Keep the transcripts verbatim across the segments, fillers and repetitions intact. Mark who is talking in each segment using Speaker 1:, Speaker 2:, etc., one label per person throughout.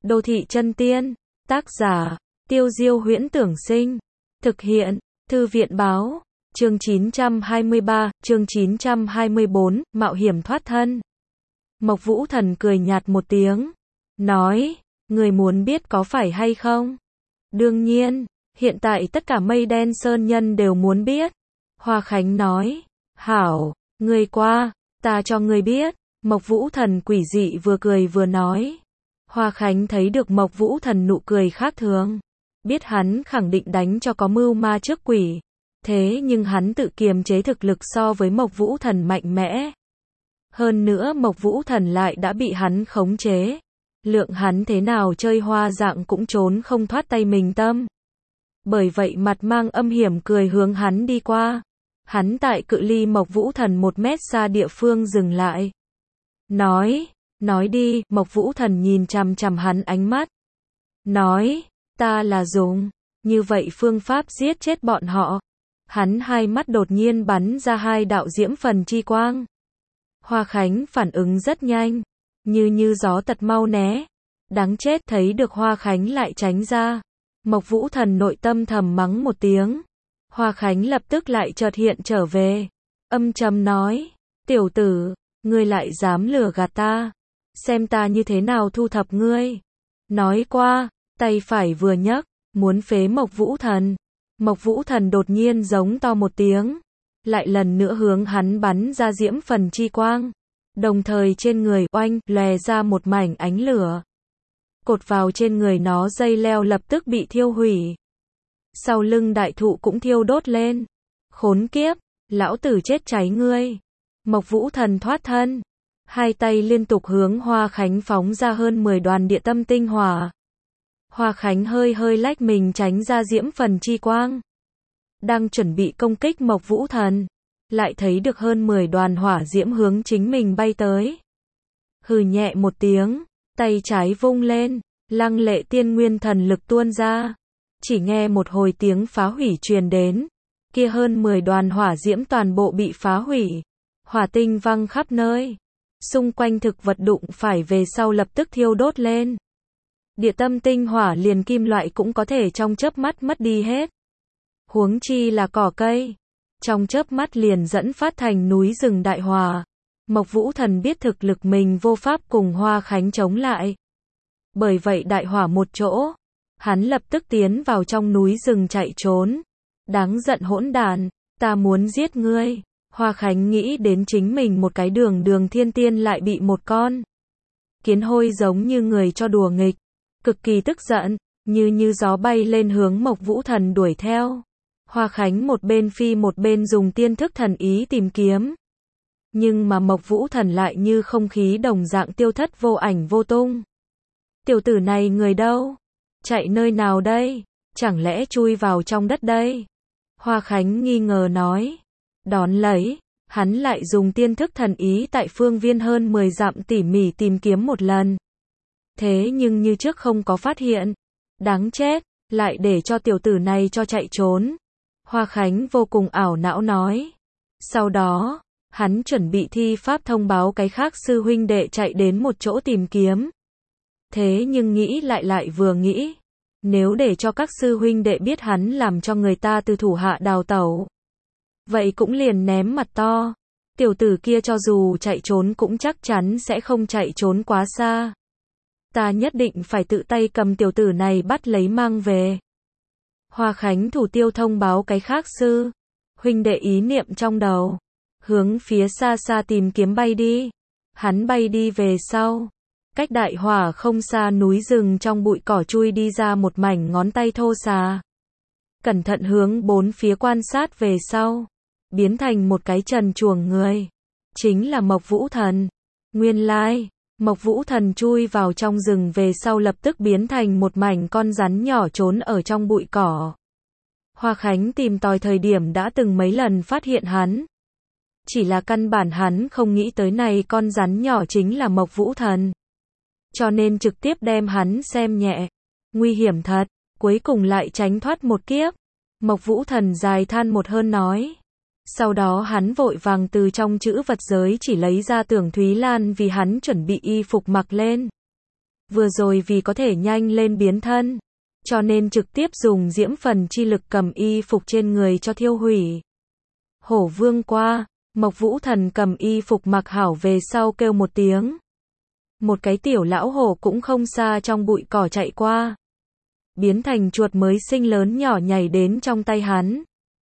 Speaker 1: Đô thị chân tiên, tác giả, Tiêu Diêu Huyễn Tưởng Sinh, thực hiện, Thư viện báo, chương chín trăm hai mươi ba, chương chín trăm hai mươi bốn, mạo hiểm thoát thân. Mộc Vũ Thần cười nhạt một tiếng, nói, người muốn biết có phải hay không? Đương nhiên, hiện tại tất cả mây đen sơn nhân đều muốn biết. Hoa Khánh nói, hảo, người qua, ta cho người biết. Mộc Vũ Thần quỷ dị vừa cười vừa nói. Hoa Khánh thấy được Mộc Vũ Thần nụ cười khác thường, biết hắn khẳng định đánh cho có mưu ma trước quỷ. Thế nhưng hắn tự kiềm chế thực lực so với Mộc Vũ Thần mạnh mẽ. Hơn nữa Mộc Vũ Thần lại đã bị hắn khống chế. Lượng hắn thế nào chơi hoa dạng cũng trốn không thoát tay mình tâm. Bởi vậy mặt mang âm hiểm cười hướng hắn đi qua. Hắn tại cự ly Mộc Vũ Thần một mét xa địa phương dừng lại. Nói, nói đi, Mộc Vũ Thần nhìn chằm chằm hắn ánh mắt. Nói, ta là dùng, như vậy phương pháp giết chết bọn họ. Hắn hai mắt đột nhiên bắn ra hai đạo diễm phần chi quang. Hoa Khánh phản ứng rất nhanh, như như gió tật mau né. Đáng chết thấy được Hoa Khánh lại tránh ra. Mộc Vũ Thần nội tâm thầm mắng một tiếng. Hoa Khánh lập tức lại chợt hiện trở về. Âm trầm nói, tiểu tử, ngươi lại dám lừa gạt ta. Xem ta như thế nào thu thập ngươi. Nói qua, tay phải vừa nhấc, muốn phế Mộc Vũ Thần. Mộc Vũ Thần đột nhiên giống to một tiếng. Lại lần nữa hướng hắn bắn ra diễm phần chi quang. Đồng thời trên người oanh lòe ra một mảnh ánh lửa. Cột vào trên người nó dây leo lập tức bị thiêu hủy. Sau lưng đại thụ cũng thiêu đốt lên. Khốn kiếp, lão tử chết cháy ngươi. Mộc Vũ Thần thoát thân. Hai tay liên tục hướng Hoa Khánh phóng ra hơn mười đoàn địa tâm tinh hỏa. Hoa Khánh hơi hơi lách mình tránh ra diễm phần chi quang. Đang chuẩn bị công kích Mộc Vũ Thần. Lại thấy được hơn mười đoàn hỏa diễm hướng chính mình bay tới. Hừ nhẹ một tiếng, tay trái vung lên, lăng lệ tiên nguyên thần lực tuôn ra. Chỉ nghe một hồi tiếng phá hủy truyền đến. Kia hơn mười đoàn hỏa diễm toàn bộ bị phá hủy. Hỏa tinh văng khắp nơi. Xung quanh thực vật đụng phải về sau lập tức thiêu đốt lên. Địa tâm tinh hỏa liền kim loại cũng có thể trong chớp mắt mất đi hết. Huống chi là cỏ cây. Trong chớp mắt liền dẫn phát thành núi rừng đại hỏa. Mộc Vũ Thần biết thực lực mình vô pháp cùng Hoa Khánh chống lại. Bởi vậy đại hỏa một chỗ. Hắn lập tức tiến vào trong núi rừng chạy trốn. Đáng giận hỗn đản, ta muốn giết ngươi. Hoa Khánh nghĩ đến chính mình một cái đường đường thiên tiên lại bị một con kiến hôi giống như người cho đùa nghịch. Cực kỳ tức giận, như như gió bay lên hướng Mộc Vũ Thần đuổi theo. Hoa Khánh một bên phi một bên dùng tiên thức thần ý tìm kiếm. Nhưng mà Mộc Vũ Thần lại như không khí đồng dạng tiêu thất vô ảnh vô tung. Tiểu tử này người đâu? Chạy nơi nào đây? Chẳng lẽ chui vào trong đất đây? Hoa Khánh nghi ngờ nói. Đón lấy, hắn lại dùng tiên thức thần ý tại phương viên hơn mười dặm tỉ mỉ tìm kiếm một lần. Thế nhưng như trước không có phát hiện. Đáng chết, lại để cho tiểu tử này cho chạy trốn. Hoa Khánh vô cùng ảo não nói. Sau đó, hắn chuẩn bị thi pháp thông báo cái khác sư huynh đệ chạy đến một chỗ tìm kiếm. Thế nhưng nghĩ lại lại vừa nghĩ. Nếu để cho các sư huynh đệ biết hắn làm cho người ta từ thủ hạ đào tẩu. Vậy cũng liền ném mặt to. Tiểu tử kia cho dù chạy trốn cũng chắc chắn sẽ không chạy trốn quá xa. Ta nhất định phải tự tay cầm tiểu tử này bắt lấy mang về. Hoa Khánh thủ tiêu thông báo cái khác sư huynh đệ ý niệm trong đầu. Hướng phía xa xa tìm kiếm bay đi. Hắn bay đi về sau. Cách đại hỏa không xa núi rừng trong bụi cỏ chui đi ra một mảnh ngón tay thô xà. Cẩn thận hướng bốn phía quan sát về sau. Biến thành một cái trần truồng người. Chính là Mộc Vũ Thần. Nguyên lai, Mộc Vũ Thần chui vào trong rừng về sau lập tức biến thành một mảnh con rắn nhỏ trốn ở trong bụi cỏ. Hoa Khánh tìm tòi thời điểm đã từng mấy lần phát hiện hắn. Chỉ là căn bản hắn không nghĩ tới này con rắn nhỏ chính là Mộc Vũ Thần. Cho nên trực tiếp đem hắn xem nhẹ. Nguy hiểm thật, cuối cùng lại tránh thoát một kiếp. Mộc Vũ Thần dài than một hơi nói. Sau đó hắn vội vàng từ trong chữ vật giới chỉ lấy ra Tưởng Thúy Lan vì hắn chuẩn bị y phục mặc lên. Vừa rồi vì có thể nhanh lên biến thân, cho nên trực tiếp dùng diễm phần chi lực cầm y phục trên người cho thiêu hủy. Hổ vương qua, Mộc Vũ Thần cầm y phục mặc hảo về sau kêu một tiếng. Một cái tiểu lão hổ cũng không xa trong bụi cỏ chạy qua. Biến thành chuột mới sinh lớn nhỏ nhảy đến trong tay hắn.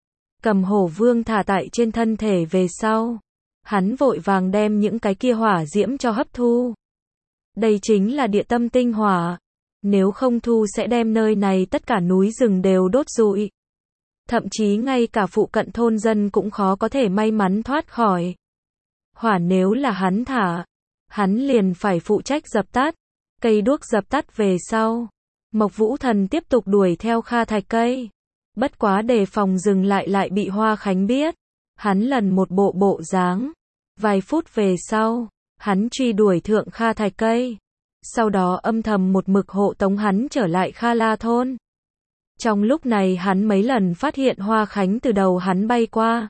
Speaker 1: Cầm hổ vương thả tại trên thân thể về sau. Hắn vội vàng đem những cái kia hỏa diễm cho hấp thu. Đây chính là địa tâm tinh hỏa. Nếu không thu sẽ đem nơi này tất cả núi rừng đều đốt rụi. Thậm chí ngay cả phụ cận thôn dân cũng khó có thể may mắn thoát khỏi. Hỏa nếu là hắn thả, hắn liền phải phụ trách dập tắt. Cây đuốc dập tắt về sau, Mộc Vũ Thần tiếp tục đuổi theo Kha Thạch Cây. Bất quá đề phòng dừng lại lại bị Hoa Khánh biết. Hắn lần một bộ bộ dáng. Vài phút về sau, hắn truy đuổi thượng Kha Thạch Cây. Sau đó âm thầm một mực hộ tống hắn trở lại Kha La thôn. Trong lúc này hắn mấy lần phát hiện Hoa Khánh từ đầu hắn bay qua.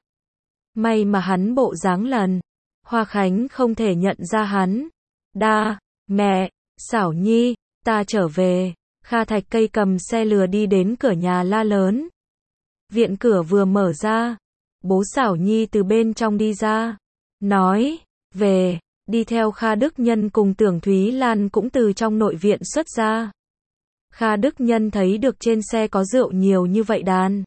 Speaker 1: May mà hắn bộ dáng lần. Hoa Khánh không thể nhận ra hắn. Đa, mẹ, Xảo Nhi, ta trở về. Kha Thạch Cây cầm xe lừa đi đến cửa nhà la lớn. Viện cửa vừa mở ra. Bố Xảo Nhi từ bên trong đi ra. Nói, về, đi theo Kha Đức Nhân cùng Tưởng Thúy Lan cũng từ trong nội viện xuất ra. Kha Đức Nhân thấy được trên xe có rượu nhiều như vậy đàn.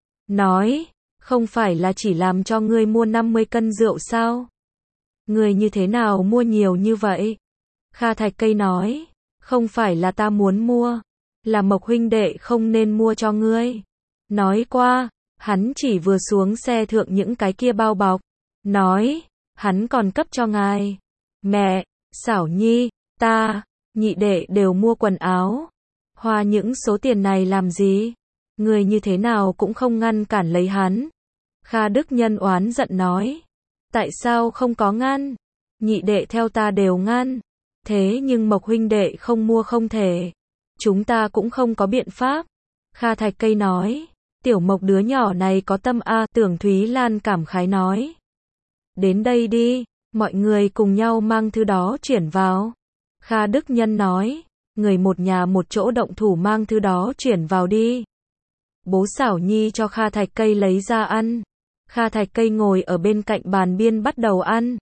Speaker 1: Nói, không phải là chỉ làm cho ngươi mua năm mươi cân rượu sao? Ngươi như thế nào mua nhiều như vậy? Kha Thạch Cây nói, không phải là ta muốn mua, là Mộc huynh đệ không nên mua cho ngươi. Nói qua, hắn chỉ vừa xuống xe thượng những cái kia bao bọc. Nói, hắn còn cấp cho ngài. Mẹ, Xảo Nhi, ta, nhị đệ đều mua quần áo. Hoa những số tiền này làm gì? Người như thế nào cũng không ngăn cản lấy hắn. Kha Đức Nhân oán giận nói. Tại sao không có ngăn? Nhị đệ theo ta đều ngăn. Thế nhưng Mộc huynh đệ không mua không thể. Chúng ta cũng không có biện pháp. Kha Thạch Cây nói. Tiểu Mộc đứa nhỏ này có tâm a. Tưởng Thúy Lan cảm khái nói. Đến đây đi, mọi người cùng nhau mang thứ đó chuyển vào. Kha Đức Nhân nói. Người một nhà một chỗ động thủ mang thứ đó chuyển vào đi. Bố Xảo Nhi cho Kha Thạch Cây lấy ra ăn. Kha Thạch Cây ngồi ở bên cạnh bàn biên bắt đầu ăn.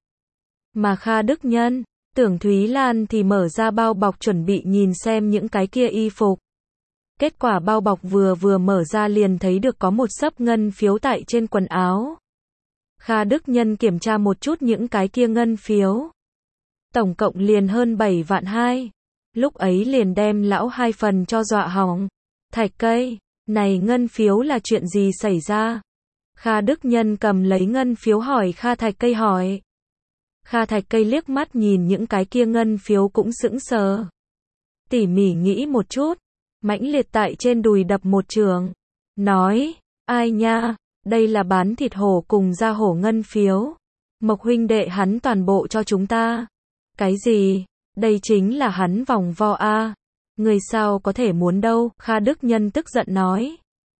Speaker 1: Mà Kha Đức Nhân, Tưởng Thúy Lan thì mở ra bao bọc chuẩn bị nhìn xem những cái kia y phục. Kết quả bao bọc vừa vừa mở ra liền thấy được có một xấp ngân phiếu tại trên quần áo. Kha Đức Nhân kiểm tra một chút những cái kia ngân phiếu. Tổng cộng liền hơn bảy vạn hai. Lúc ấy liền đem lão hai phần cho dọa hỏng. Thạch Cây, này ngân phiếu là chuyện gì xảy ra? Kha Đức Nhân cầm lấy ngân phiếu hỏi Kha Thạch Cây hỏi. Kha Thạch Cây liếc mắt nhìn những cái kia ngân phiếu cũng sững sờ. Tỉ mỉ nghĩ một chút, mãnh liệt tại trên đùi đập một trường. Nói, ai nha, đây là bán thịt hổ cùng da hổ ngân phiếu. Mộc huynh đệ hắn toàn bộ cho chúng ta. Cái gì? Đây chính là hắn vòng vo a. Người sao có thể muốn đâu? Kha Đức Nhân tức giận nói.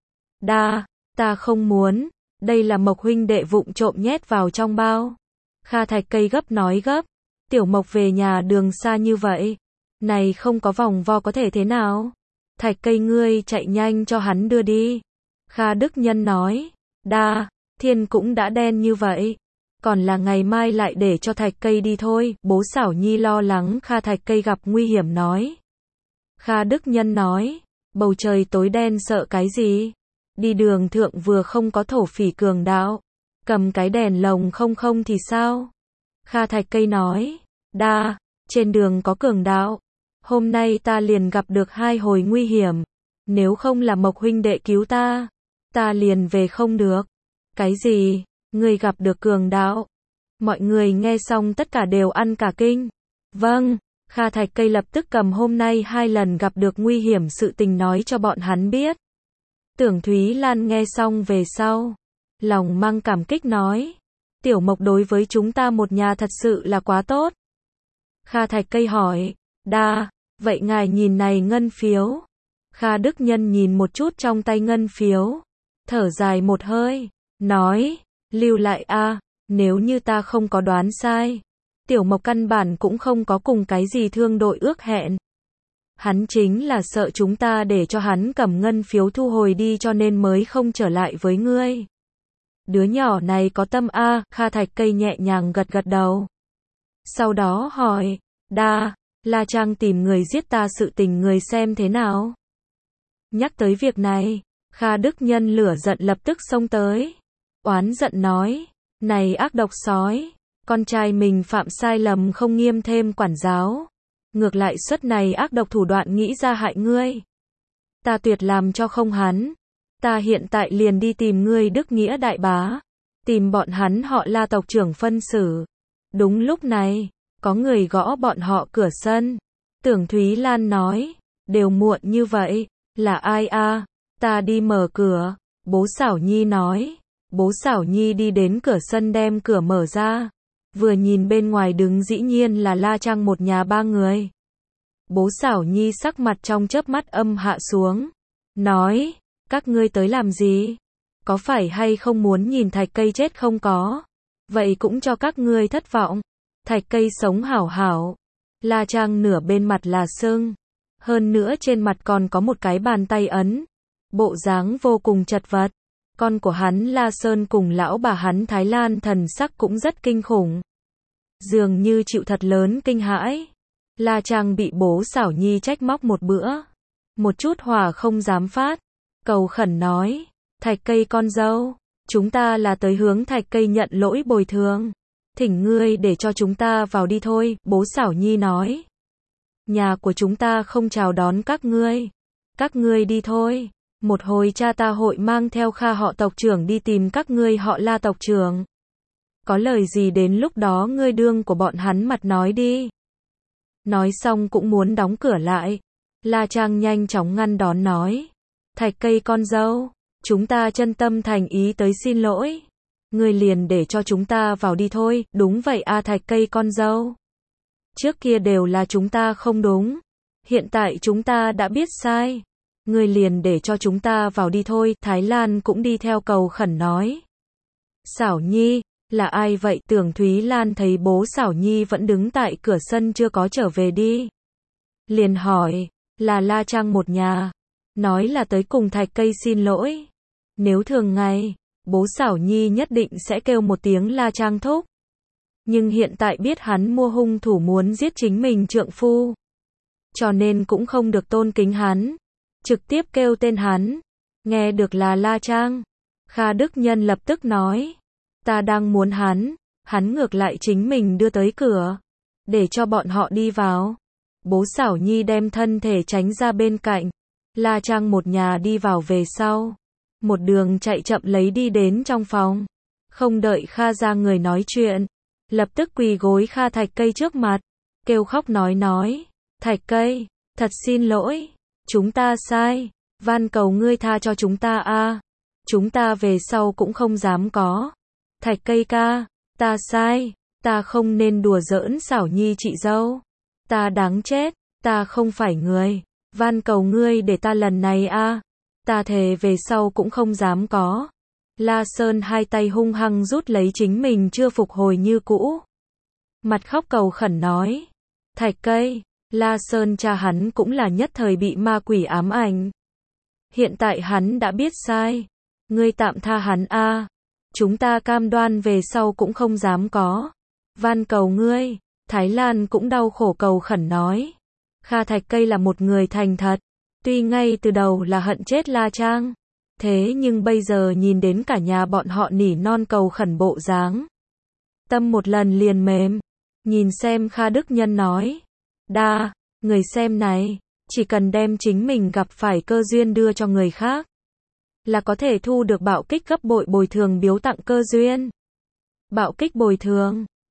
Speaker 1: Đa, ta không muốn. Đây là Mộc huynh đệ vụng trộm nhét vào trong bao. Kha Thạch Cây gấp nói gấp. Tiểu Mộc về nhà đường xa như vậy. Này không có vòng vo có thể thế nào? Thạch Cây ngươi chạy nhanh cho hắn đưa đi. Kha Đức Nhân nói. Đa, thiên cũng đã đen như vậy. Còn là ngày mai lại để cho Thạch Cây đi thôi. Bố Xảo Nhi lo lắng Kha Thạch Cây gặp nguy hiểm nói. Kha Đức Nhân nói. Bầu trời tối đen sợ cái gì? Đi đường thượng vừa không có thổ phỉ cường đạo. Cầm cái đèn lồng không không thì sao? Kha Thạch Cây nói. Đa, trên đường có cường đạo. Hôm nay ta liền gặp được hai hồi nguy hiểm. Nếu không là Mộc huynh đệ cứu ta, ta liền về không được. Cái gì? Người gặp được cường đạo? Mọi người nghe xong tất cả đều ăn cả kinh. Vâng, Kha Thạch Cây lập tức cầm hôm nay hai lần gặp được nguy hiểm sự tình nói cho bọn hắn biết. Tưởng Thúy Lan nghe xong về sau, lòng mang cảm kích nói. Tiểu Mộc đối với chúng ta một nhà thật sự là quá tốt. Kha Thạch Cây hỏi. Đa, vậy ngài nhìn này ngân phiếu. Kha Đức Nhân nhìn một chút trong tay ngân phiếu. Thở dài một hơi. Nói. Lưu lại a, nếu như ta không có đoán sai. Tiểu Mộc căn bản cũng không có cùng cái gì thương đội ước hẹn. Hắn chính là sợ chúng ta để cho hắn cầm ngân phiếu thu hồi đi cho nên mới không trở lại với ngươi. Đứa nhỏ này có tâm a, Kha Thạch Cây nhẹ nhàng gật gật đầu. Sau đó hỏi, đa, La Trang tìm người giết ta sự tình người xem thế nào? Nhắc tới việc này, Kha Đức Nhân lửa giận lập tức xông tới. Oán giận nói, này ác độc sói, con trai mình phạm sai lầm không nghiêm thêm quản giáo. Ngược lại suất này ác độc thủ đoạn nghĩ ra hại ngươi. Ta tuyệt làm cho không hắn. Ta hiện tại liền đi tìm ngươi Đức Nghĩa đại bá. Tìm bọn hắn họ La tộc trưởng phân xử. Đúng lúc này, có người gõ bọn họ cửa sân. Tưởng Thúy Lan nói, đều muộn như vậy, là ai a? Ta đi mở cửa. Bố Xảo Nhi nói. Bố Xảo Nhi đi đến cửa sân đem cửa mở ra. Vừa nhìn bên ngoài đứng dĩ nhiên là La Trang một nhà ba người. Bố Xảo Nhi sắc mặt trong chớp mắt âm hạ xuống. Nói, các ngươi tới làm gì? Có phải hay không muốn nhìn Thạch Cây chết không có? Vậy cũng cho các ngươi thất vọng. Thạch Cây sống hảo hảo. La Trang nửa bên mặt là sưng. Hơn nữa trên mặt còn có một cái bàn tay ấn. Bộ dáng vô cùng chật vật. Con của hắn La Sơn cùng lão bà hắn Thái Lan thần sắc cũng rất kinh khủng. Dường như chịu thật lớn kinh hãi. La Trang bị bố Xảo Nhi trách móc một bữa. Một chút hòa không dám phát. Cầu khẩn nói, Thạch Cây con dâu, chúng ta là tới hướng Thạch Cây nhận lỗi bồi thường. Thỉnh ngươi để cho chúng ta vào đi thôi, bố Xảo Nhi nói. Nhà của chúng ta không chào đón các ngươi. Các ngươi đi thôi. Một hồi cha ta hội mang theo Kha họ tộc trưởng đi tìm các ngươi họ La tộc trưởng. Có lời gì đến lúc đó ngươi đương của bọn hắn mặt nói đi. Nói xong cũng muốn đóng cửa lại. La Trang nhanh chóng ngăn đón nói. Thạch Cây con dâu, chúng ta chân tâm thành ý tới xin lỗi. Ngươi liền để cho chúng ta vào đi thôi, đúng vậy a Thạch Cây con dâu. Trước kia đều là chúng ta không đúng. Hiện tại chúng ta đã biết sai. Ngươi liền để cho chúng ta vào đi thôi, Thái Lan cũng đi theo cầu khẩn nói. Xảo Nhi, là ai vậy? Tưởng Thúy Lan thấy bố Xảo Nhi vẫn đứng tại cửa sân chưa có trở về đi. Liền hỏi, là La Trang một nhà. Nói là tới cùng Thạch Cây xin lỗi. Nếu thường ngày, bố Xảo Nhi nhất định sẽ kêu một tiếng La Trang thúc. Nhưng hiện tại biết hắn mua hung thủ muốn giết chính mình trượng phu. Cho nên cũng không được tôn kính hắn. Trực tiếp kêu tên hắn. Nghe được là La Trang. Kha Đức Nhân lập tức nói. Ta đang muốn hắn. Hắn ngược lại chính mình đưa tới cửa. Để cho bọn họ đi vào. Bố Xảo Nhi đem thân thể tránh ra bên cạnh. La Trang một nhà đi vào về sau. Một đường chạy chậm lấy đi đến trong phòng. Không đợi Kha ra người nói chuyện. Lập tức quỳ gối Kha Thạch Cây trước mặt. Kêu khóc nói nói. Thạch Cây, thật xin lỗi. Chúng ta sai. Van cầu ngươi tha cho chúng ta a. Chúng ta về sau cũng không dám có. Thạch Cây ca, ta sai. Ta không nên đùa giỡn Xảo Nhi chị dâu. Ta đáng chết. Ta không phải người. Van cầu ngươi để ta lần này a. Ta thề về sau cũng không dám có. La Sơn hai tay hung hăng rút lấy chính mình chưa phục hồi như cũ. Mặt khóc cầu khẩn nói. Thạch Cây, La Sơn cha hắn cũng là nhất thời bị ma quỷ ám ảnh. Hiện tại hắn đã biết sai. Ngươi tạm tha hắn a. Chúng ta cam đoan về sau cũng không dám có. Van cầu ngươi. Thái Lan cũng đau khổ cầu khẩn nói. Kha Thạch Cây là một người thành thật. Tuy ngay từ đầu là hận chết La Trang. Thế nhưng bây giờ nhìn đến cả nhà bọn họ nỉ non cầu khẩn bộ dáng. Tâm một lần liền mềm. Nhìn xem Kha Đức Nhân nói. Đa, người xem này. Chỉ cần đem chính mình gặp phải cơ duyên đưa cho người khác. Là có thể thu được bạo kích gấp bội bồi thường biếu tặng cơ duyên. Bạo kích bồi thường.